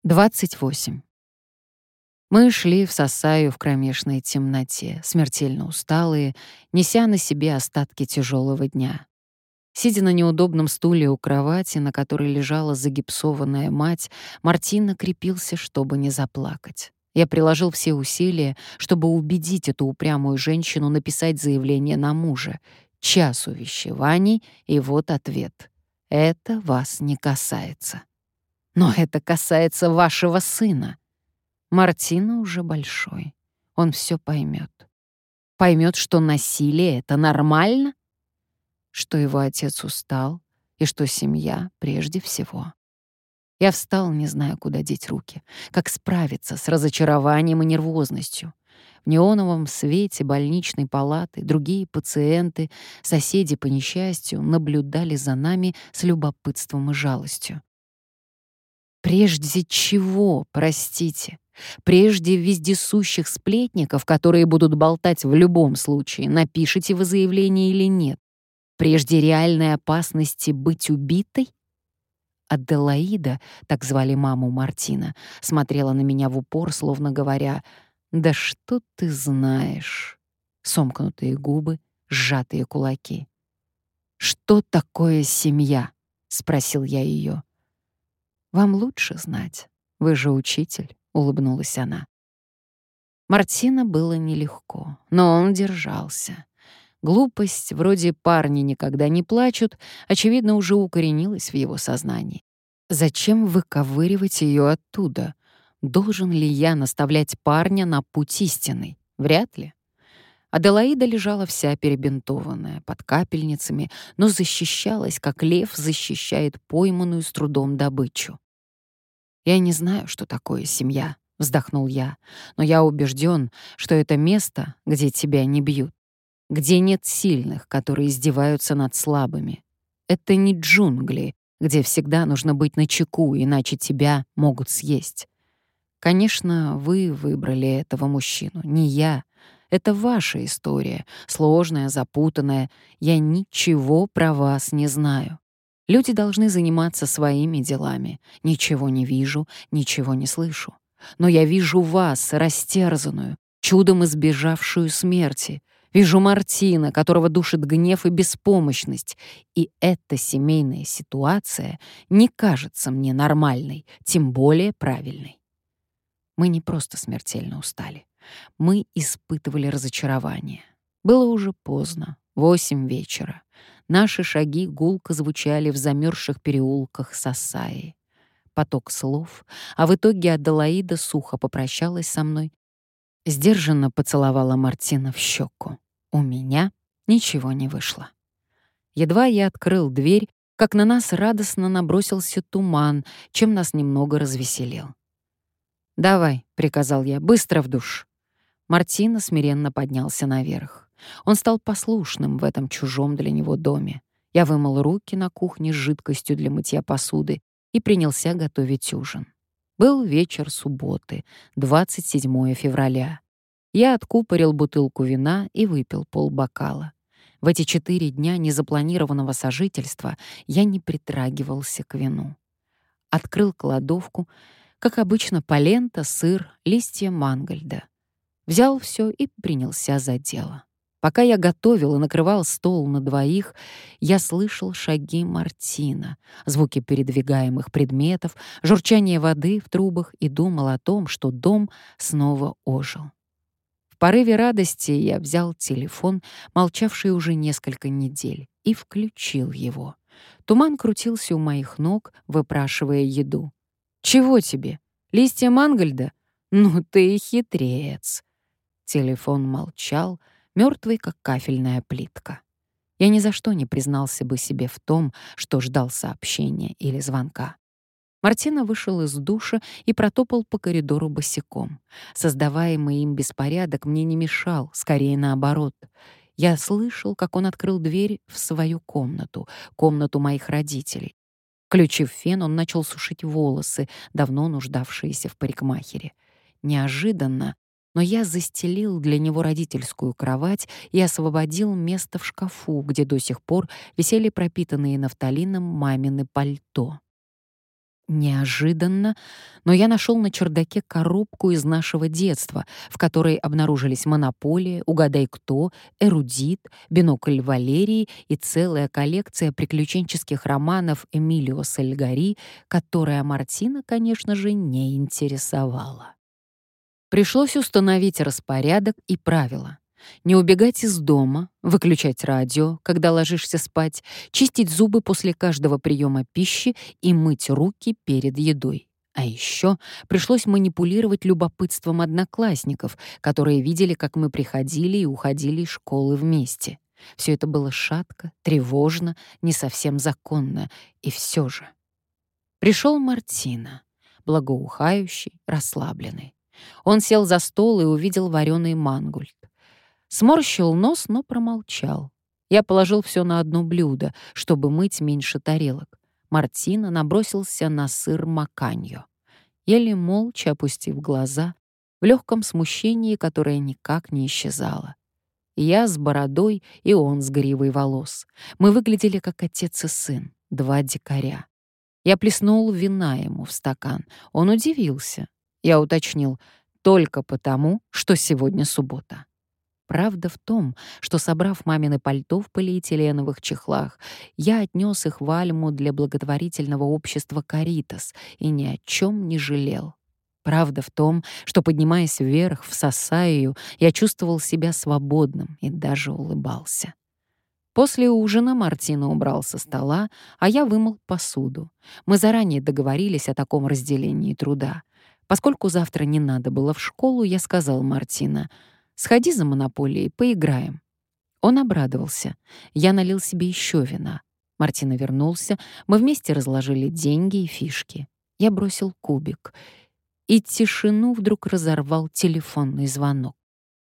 28. Мы шли в Сасаю в кромешной темноте, смертельно усталые, неся на себе остатки тяжелого дня. Сидя на неудобном стуле у кровати, на которой лежала загипсованная мать, Мартино крепился, чтобы не заплакать. Я приложил все усилия, чтобы убедить эту упрямую женщину написать заявление на мужа. Час увещеваний, и вот ответ. Это вас не касается. Но это касается вашего сына. Мартино уже большой. Он все поймет. Поймет, что насилие — это нормально, что его отец устал и что семья прежде всего. Я встал, не зная, куда деть руки, как справиться с разочарованием и нервозностью. В неоновом свете больничной палаты другие пациенты, соседи по несчастью, наблюдали за нами с любопытством и жалостью. Прежде чего, простите? Прежде вездесущих сплетников, которые будут болтать в любом случае, напишите вы заявление или нет? Прежде реальной опасности быть убитой? Аделаида, так звали маму Мартино, смотрела на меня в упор, словно говоря: «Да что ты знаешь?» Сомкнутые губы, сжатые кулаки. «Что такое семья?» — спросил я ее. «Вам лучше знать. Вы же учитель», — улыбнулась она. Мартино было нелегко, но он держался. Глупость, вроде «парни никогда не плачут», очевидно, уже укоренилась в его сознании. Зачем выковыривать ее оттуда? Должен ли я наставлять парня на путь истинный? Вряд ли. Аделаида лежала вся перебинтованная, под капельницами, но защищалась, как лев защищает пойманную с трудом добычу. «Я не знаю, что такое семья», — вздохнул я, «но я убежден, что это место, где тебя не бьют, где нет сильных, которые издеваются над слабыми. Это не джунгли, где всегда нужно быть начеку, иначе тебя могут съесть. Конечно, вы выбрали этого мужчину, не я. Это ваша история, сложная, запутанная. Я ничего про вас не знаю. Люди должны заниматься своими делами. Ничего не вижу, ничего не слышу. Но я вижу вас, растерзанную, чудом избежавшую смерти. Вижу Мартино, которого душит гнев и беспомощность. И эта семейная ситуация не кажется мне нормальной, тем более правильной. Мы не просто смертельно устали. Мы испытывали разочарование. Было уже поздно, 8 вечера. Наши шаги гулко звучали в замерзших переулках Сасаи. Поток слов, а в итоге Аделаида сухо попрощалась со мной, сдержанно поцеловала Мартино в щеку. У меня ничего не вышло. Едва я открыл дверь, как на нас радостно набросился туман, чем нас немного развеселил. «Давай», — приказал я, — «быстро в душ». Мартино смиренно поднялся наверх. Он стал послушным в этом чужом для него доме. Я вымыл руки на кухне с жидкостью для мытья посуды и принялся готовить ужин. Был вечер субботы, 27 февраля. Я откупорил бутылку вина и выпил полбокала. В эти 4 дня незапланированного сожительства я не притрагивался к вину. Открыл кладовку, как обычно, полента, сыр, листья мангольда. Взял все и принялся за дело. Пока я готовил и накрывал стол на двоих, я слышал шаги Мартино, звуки передвигаемых предметов, журчание воды в трубах и думал о том, что дом снова ожил. В порыве радости я взял телефон, молчавший уже несколько недель, и включил его. Туман крутился у моих ног, выпрашивая еду. «Чего тебе? Листья мангольда? Ну ты и хитрец!» Телефон молчал, мертвый, как кафельная плитка. Я ни за что не признался бы себе в том, что ждал сообщения или звонка. Мартино вышел из душа и протопал по коридору босиком. Создаваемый им беспорядок мне не мешал, скорее наоборот. Я слышал, как он открыл дверь в свою комнату, комнату моих родителей. Включив фен, он начал сушить волосы, давно нуждавшиеся в парикмахере. Неожиданно, но я застелил для него родительскую кровать и освободил место в шкафу, где до сих пор висели пропитанные нафталином мамины пальто. неожиданно, но я нашел на чердаке коробку из нашего детства, в которой обнаружились «Монополия», «Угадай кто», «Эрудит», «Бинокль Валерии» и целая коллекция приключенческих романов Эмилио Сальгари, которая Мартина, конечно же, не интересовала. Пришлось установить распорядок и правила. Не убегать из дома, выключать радио, когда ложишься спать, чистить зубы после каждого приема пищи и мыть руки перед едой. А еще пришлось манипулировать любопытством одноклассников, которые видели, как мы приходили и уходили из школы вместе. Все это было шатко, тревожно, не совсем законно, и все же. Пришел Мартина, благоухающий, расслабленный. Он сел за стол и увидел вареный мангольд. Сморщил нос, но промолчал. Я положил все на одно блюдо, чтобы мыть меньше тарелок. Мартина набросился на сыр маканьо. Еле молча опустив глаза, в легком смущении, которое никак не исчезало. Я с бородой, и он с гривой волос. Мы выглядели как отец и сын, два дикаря. Я плеснул вина ему в стакан. Он удивился. Я уточнил: только потому, что сегодня суббота. Правда в том, что, собрав мамины пальто в полиэтиленовых чехлах, я отнес их в Альму для благотворительного общества «Каритас» и ни о чем не жалел. Правда в том, что, поднимаясь вверх в Сасаию, я чувствовал себя свободным и даже улыбался. После ужина Мартина убрал со стола, а я вымыл посуду. Мы заранее договорились о таком разделении труда. Поскольку завтра не надо было в школу, я сказал Мартина: «Сходи за «Монополией», поиграем». Он обрадовался. Я налил себе еще вина. Мартина вернулся, мы вместе разложили деньги и фишки. Я бросил кубик. И тишину вдруг разорвал телефонный звонок.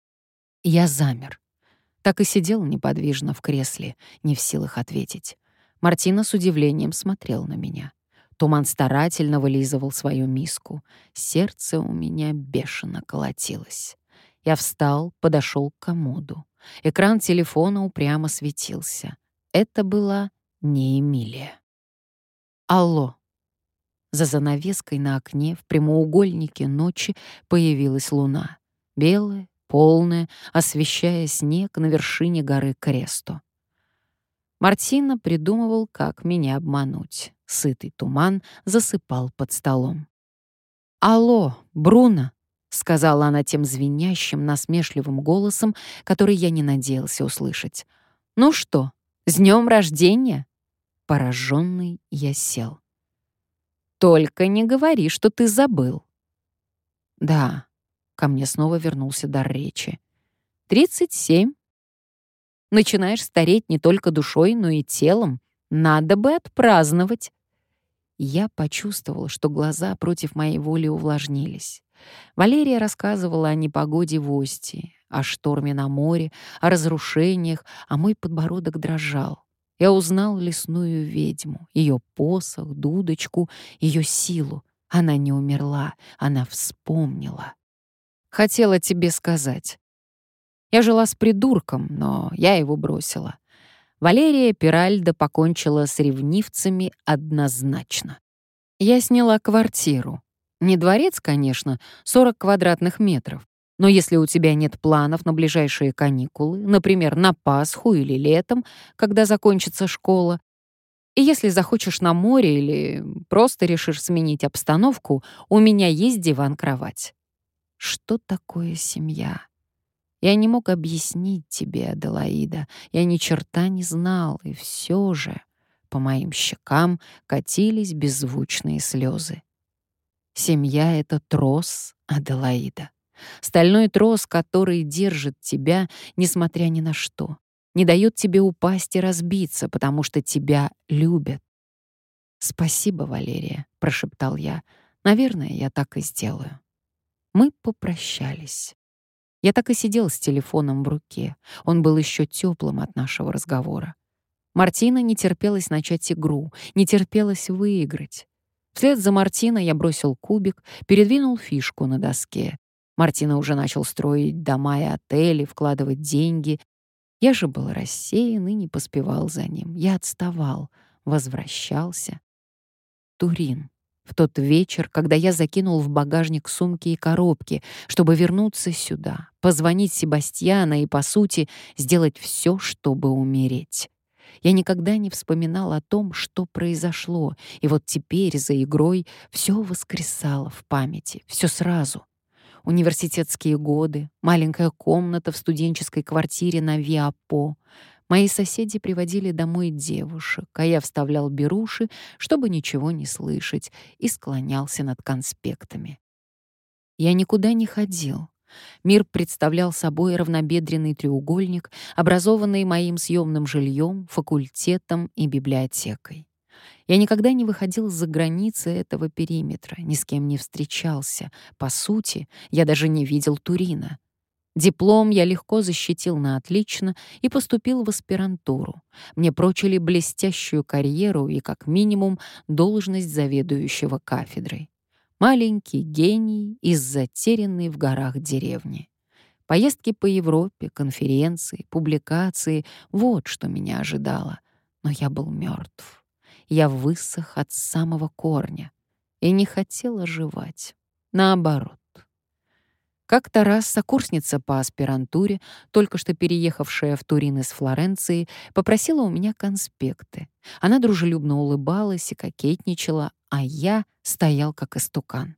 Я замер. Так и сидел неподвижно в кресле, не в силах ответить. Мартина с удивлением смотрел на меня. Туман старательно вылизывал свою миску. Сердце у меня бешено колотилось. Я встал, подошел к комоду. Экран телефона упрямо светился. Это была не Эмилия. «Алло». За занавеской на окне в прямоугольнике ночи появилась луна. Белая, полная, освещая снег на вершине горы Кресто. Мартина придумывал, как меня обмануть. Сытый туман засыпал под столом. «Алло, Бруно», — сказала она тем звенящим, насмешливым голосом, который я не надеялся услышать. «Ну что, с днем рождения?» Пораженный я сел. «Только не говори, что ты забыл». «Да», — ко мне снова вернулся дар речи. 37. Начинаешь стареть не только душой, но и телом. Надо бы отпраздновать». Я почувствовал, что глаза против моей воли увлажнились. Валерия рассказывала о непогоде в Остии, о шторме на море, о разрушениях, а мой подбородок дрожал. Я узнал лесную ведьму, ее посох, дудочку, ее силу. Она не умерла, она вспомнила. Хотела тебе сказать. Я жила с придурком, но я его бросила. Валерия Пиральдо покончила с ревнивцами однозначно. Я сняла квартиру. Не дворец, конечно, 40 квадратных метров. Но если у тебя нет планов на ближайшие каникулы, например, на Пасху или летом, когда закончится школа, и если захочешь на море или просто решишь сменить обстановку, у меня есть диван-кровать. Что такое семья? Я не мог объяснить тебе, Аделаида. Я ни черта не знал, и все же по моим щекам катились беззвучные слезы. Семья — это трос, Аделаида. Стальной трос, который держит тебя, несмотря ни на что. Не дает тебе упасть и разбиться, потому что тебя любят. «Спасибо, Валерия», — прошептал я. «Наверное, я так и сделаю». Мы попрощались. Я так и сидел с телефоном в руке. Он был еще теплым от нашего разговора. Мартина не терпелась начать игру, не терпелась выиграть. Вслед за Мартиной я бросил кубик, передвинул фишку на доске. Мартина уже начал строить дома и отели, вкладывать деньги. Я же был рассеян и не поспевал за ним. Я отставал, возвращался. Турин. В тот вечер, когда я закинул в багажник сумки и коробки, чтобы вернуться сюда, позвонить Себастьяна и, по сути, сделать все, чтобы умереть. Я никогда не вспоминал о том, что произошло, и вот теперь за игрой все воскресало в памяти, все сразу. Университетские годы, маленькая комната в студенческой квартире на Виапо. Мои соседи приводили домой девушек, а я вставлял беруши, чтобы ничего не слышать, и склонялся над конспектами. Я никуда не ходил. Мир представлял собой равнобедренный треугольник, образованный моим съемным жильем, факультетом и библиотекой. Я никогда не выходил за границы этого периметра, ни с кем не встречался. По сути, я даже не видел Турина. Диплом я легко защитил на отлично и поступил в аспирантуру. Мне прочили блестящую карьеру и, как минимум, должность заведующего кафедрой. Маленький гений из затерянной в горах деревни. Поездки по Европе, конференции, публикации — вот что меня ожидало. Но я был мертв. Я высох от самого корня и не хотел оживать. Наоборот. Как-то раз сокурсница по аспирантуре, только что переехавшая в Турин из Флоренции, попросила у меня конспекты. Она дружелюбно улыбалась и кокетничала, а я стоял как истукан.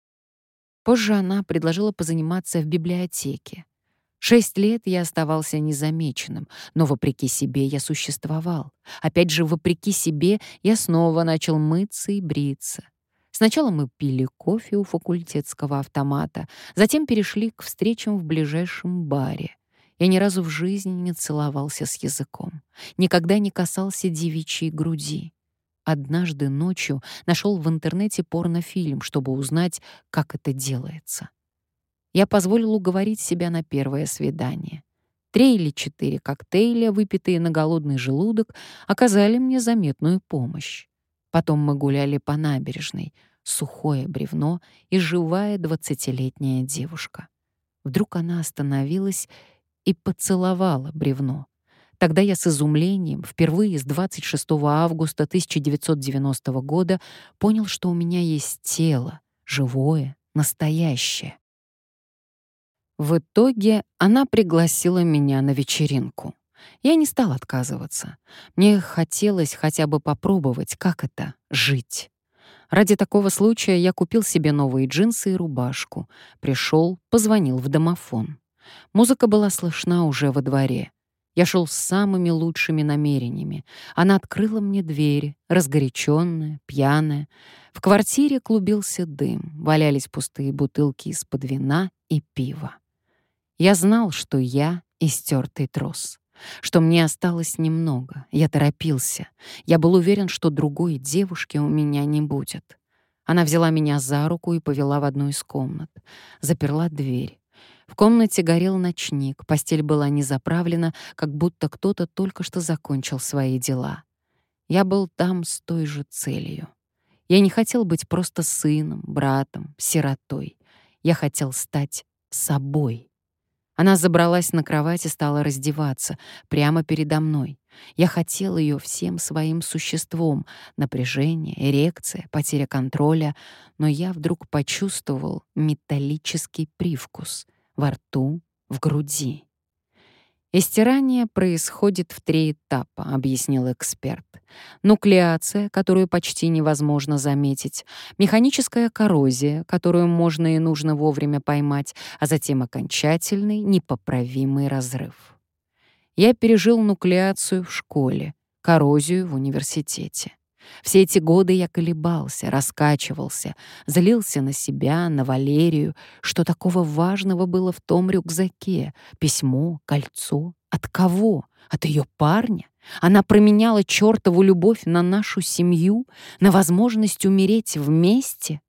Позже она предложила позаниматься в библиотеке. 6 лет я оставался незамеченным, но вопреки себе я существовал. Опять же, вопреки себе я снова начал мыться и бриться. Сначала мы пили кофе у факультетского автомата, затем перешли к встречам в ближайшем баре. Я ни разу в жизни не целовался с языком, никогда не касался девичьей груди. Однажды ночью нашел в интернете порнофильм, чтобы узнать, как это делается. Я позволил уговорить себя на первое свидание. 3 или 4 коктейля, выпитые на голодный желудок, оказали мне заметную помощь. Потом мы гуляли по набережной, сухое бревно и живая 20-летняя девушка. Вдруг она остановилась и поцеловала бревно. Тогда я с изумлением, впервые с 26 августа 1990 года, понял, что у меня есть тело, живое, настоящее. В итоге она пригласила меня на вечеринку. Я не стал отказываться. Мне хотелось хотя бы попробовать, как это — жить. Ради такого случая я купил себе новые джинсы и рубашку. Пришел, позвонил в домофон. Музыка была слышна уже во дворе. Я шел с самыми лучшими намерениями. Она открыла мне двери, разгоряченная, пьяная. В квартире клубился дым, валялись пустые бутылки из-под вина и пива. Я знал, что я истертый трос, что мне осталось немного. Я торопился. Я был уверен, что другой девушки у меня не будет. Она взяла меня за руку и повела в одну из комнат. Заперла дверь. В комнате горел ночник, постель была не заправлена, как будто кто-то только что закончил свои дела. Я был там с той же целью. Я не хотел быть просто сыном, братом, сиротой. Я хотел стать собой. Она забралась на кровать и стала раздеваться прямо передо мной. Я хотел ее всем своим существом. Напряжение, эрекция, потеря контроля. Но я вдруг почувствовал металлический привкус во рту, в груди. «Истирание происходит в 3 этапа», — объяснил эксперт. Нуклеация, которую почти невозможно заметить, механическая коррозия, которую можно и нужно вовремя поймать, а затем окончательный, непоправимый разрыв. Я пережил нуклеацию в школе, коррозию в университете. Все эти годы я колебался, раскачивался, злился на себя, на Валерию. Что такого важного было в том рюкзаке? Письмо, кольцо. От кого? От ее парня? Она променяла чертову любовь на нашу семью, на возможность умереть вместе?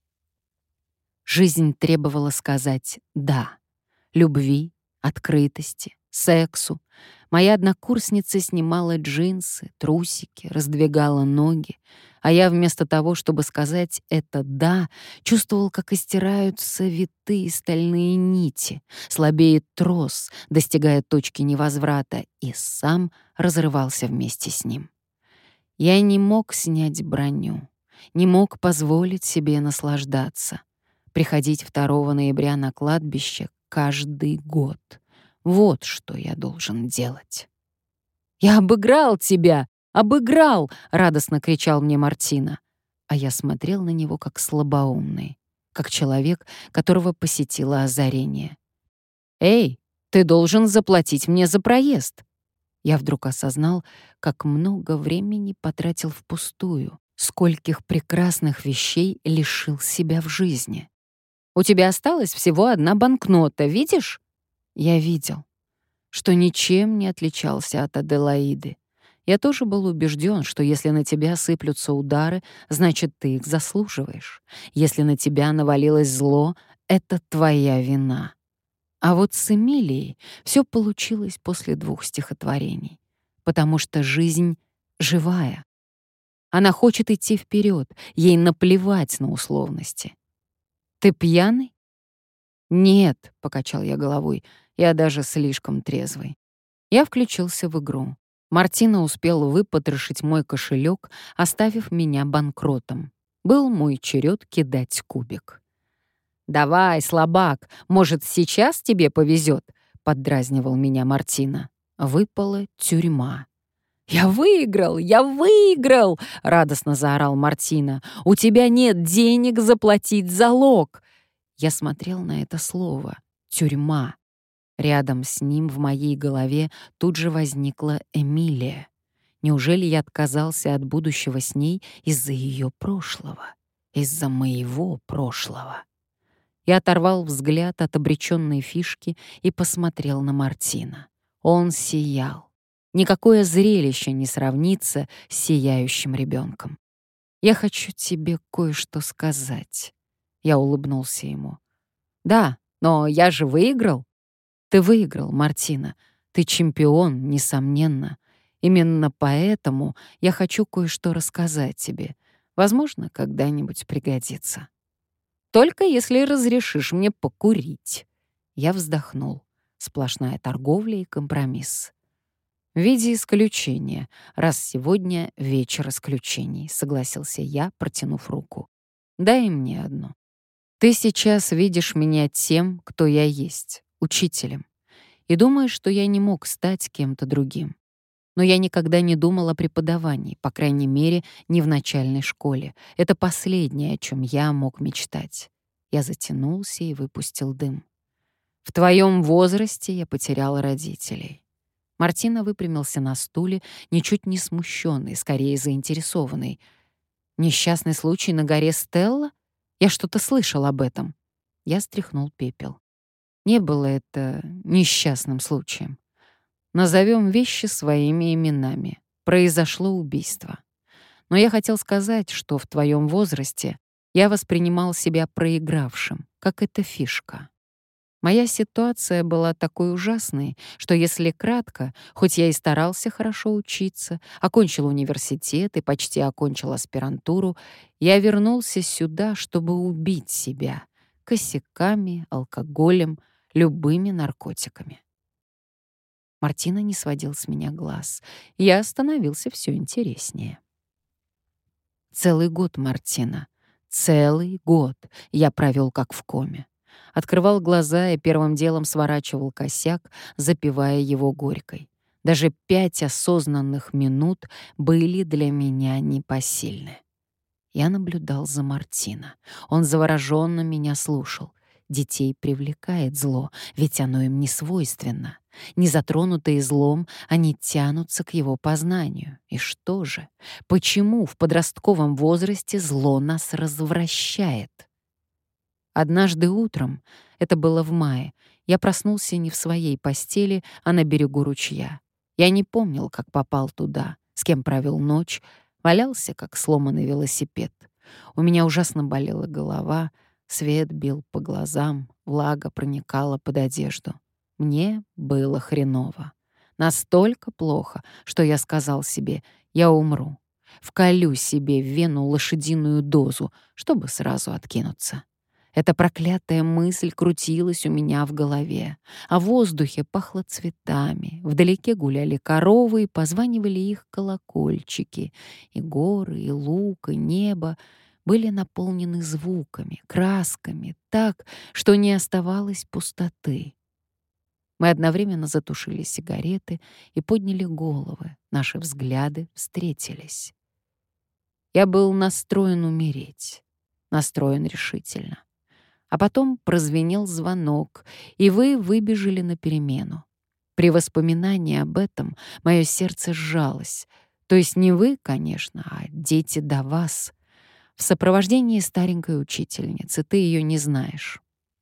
Жизнь требовала сказать «да». Любви, открытости, сексу. Моя однокурсница снимала джинсы, трусики, раздвигала ноги, а я вместо того, чтобы сказать это «да», чувствовал, как истираются витые стальные нити, слабеет трос, достигая точки невозврата, и сам разрывался вместе с ним. Я не мог снять броню. не мог позволить себе наслаждаться. Приходить 2 ноября на кладбище каждый год. Вот что я должен делать. «Я обыграл тебя! Обыграл!» — радостно кричал мне Мартина. А я смотрел на него как слабоумный, как человек, которого посетило озарение. «Эй, ты должен заплатить мне за проезд!» Я вдруг осознал, как много времени потратил впустую, скольких прекрасных вещей лишил себя в жизни. «У тебя осталась всего 1 банкнота, видишь?» Я видел, что ничем не отличался от Аделаиды. Я тоже был убежден, что если на тебя сыплются удары, значит, ты их заслуживаешь. Если на тебя навалилось зло, это твоя вина. А вот с Эмилией все получилось после 2 стихотворений, потому что жизнь живая. Она хочет идти вперед, ей наплевать на условности. «Ты пьяный?» «Нет», — покачал я головой, — «я даже слишком трезвый». Я включился в игру. Мартина успел выпотрошить мой кошелек, оставив меня банкротом. Был мой черед кидать кубик. «Давай, слабак, может, сейчас тебе повезет?» — поддразнивал меня Мартина. Выпала тюрьма. «Я выиграл! Я выиграл!» — радостно заорал Мартина. «У тебя нет денег заплатить залог!» Я смотрел на это слово «тюрьма». Рядом с ним в моей голове тут же возникла Эмилия. Неужели я отказался от будущего с ней из-за ее прошлого? Из-за моего прошлого? Я оторвал взгляд от обреченной фишки и посмотрел на Мартина. Он сиял. Никакое зрелище не сравнится с сияющим ребенком. «Я хочу тебе кое-что сказать». Я улыбнулся ему. «Да, но я же выиграл». «Ты выиграл, Мартина. Ты чемпион, несомненно. Именно поэтому я хочу кое-что рассказать тебе. Возможно, когда-нибудь пригодится. Только если разрешишь мне покурить». Я вздохнул. Сплошная торговля и компромисс. «В виде исключения, раз сегодня вечер исключений», — согласился я, протянув руку. «Дай мне одну. Ты сейчас видишь меня тем, кто я есть, учителем, и думаешь, что я не мог стать кем-то другим. Но я никогда не думал о преподавании, по крайней мере, не в начальной школе. Это последнее, о чем я мог мечтать». Я затянулся и выпустил дым. «В твоем возрасте я потерял родителей». Мартина выпрямился на стуле, ничуть не смущенный, скорее заинтересованный. «Несчастный случай на горе Стелла? Я что-то слышал об этом». Я стряхнул пепел. Не было это несчастным случаем. Назовем вещи своими именами. Произошло убийство. Но я хотел сказать, что в твоем возрасте я воспринимал себя проигравшим, как эта фишка. Моя ситуация была такой ужасной, что, если кратко, хоть я и старался хорошо учиться, окончил университет и почти окончил аспирантуру, я вернулся сюда, чтобы убить себя косяками, алкоголем, любыми наркотиками. Мартина не сводил с меня глаз. Я становился все интереснее. Целый год, Мартина, целый год я провел как в коме. Открывал глаза и первым делом сворачивал косяк, запивая его горькой. Даже 5 осознанных минут были для меня непосильны. Я наблюдал за Мартино. Он завороженно меня слушал. Детей привлекает зло, ведь оно им не свойственно. Незатронутые злом, они тянутся к его познанию. И что же? Почему в подростковом возрасте зло нас развращает? Однажды утром, это было в мае, я проснулся не в своей постели, а на берегу ручья. Я не помнил, как попал туда, с кем провел ночь, валялся, как сломанный велосипед. У меня ужасно болела голова, свет бил по глазам, влага проникала под одежду. Мне было хреново. Настолько плохо, что я сказал себе: я умру. Вколю себе в вену лошадиную дозу, чтобы сразу откинуться. Эта проклятая мысль крутилась у меня в голове, а в воздухе пахло цветами, вдалеке гуляли коровы и позванивали их колокольчики, и горы, и луг, и небо были наполнены звуками, красками, так, что не оставалось пустоты. Мы одновременно затушили сигареты и подняли головы, наши взгляды встретились. Я был настроен умереть, настроен решительно. А потом прозвенел звонок, и вы выбежали на перемену. При воспоминании об этом мое сердце сжалось. То есть не вы, конечно, а дети до вас. В сопровождении старенькой учительницы, ты ее не знаешь.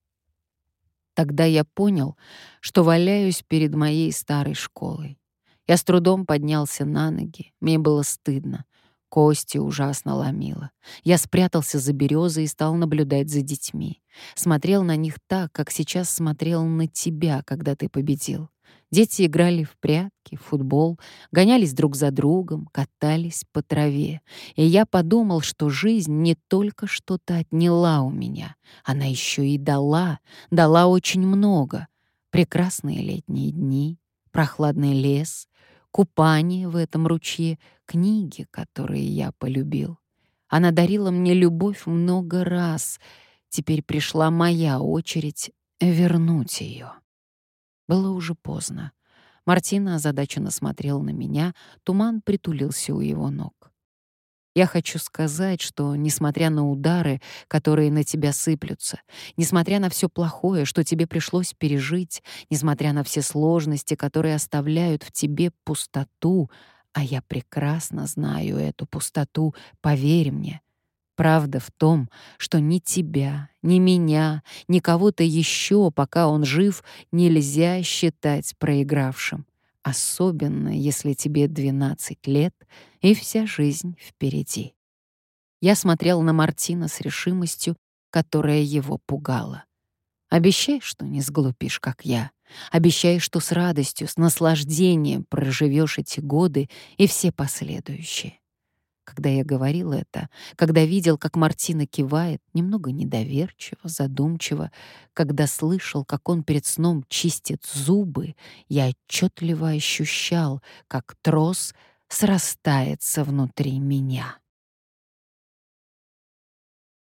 Тогда я понял, что валяюсь перед моей старой школой. Я с трудом поднялся на ноги, мне было стыдно. Кости ужасно ломило. Я спрятался за березой и стал наблюдать за детьми. Смотрел на них так, как сейчас смотрел на тебя, когда ты победил. Дети играли в прятки, в футбол, гонялись друг за другом, катались по траве. И я подумал, что жизнь не только что-то отняла у меня, она еще и дала очень много. Прекрасные летние дни, прохладный лес, купание в этом ручье, книги, которые я полюбил. Она дарила мне любовь много раз. Теперь пришла моя очередь вернуть ее. Было уже поздно. Мартина озадаченно смотрел на меня, туман притулился у его ног. Я хочу сказать, что, несмотря на удары, которые на тебя сыплются, несмотря на все плохое, что тебе пришлось пережить, несмотря на все сложности, которые оставляют в тебе пустоту, а я прекрасно знаю эту пустоту, поверь мне, правда в том, что ни тебя, ни меня, ни кого-то еще, пока он жив, нельзя считать проигравшим. Особенно, если тебе 12 лет и вся жизнь впереди. Я смотрел на Мартина с решимостью, которая его пугала. Обещай, что не сглупишь, как я. Обещай, что с радостью, с наслаждением проживешь эти годы и все последующие. Когда я говорил это, когда видел, как Мартина кивает, немного недоверчиво, задумчиво, когда слышал, как он перед сном чистит зубы, я отчетливо ощущал, как трос срастается внутри меня.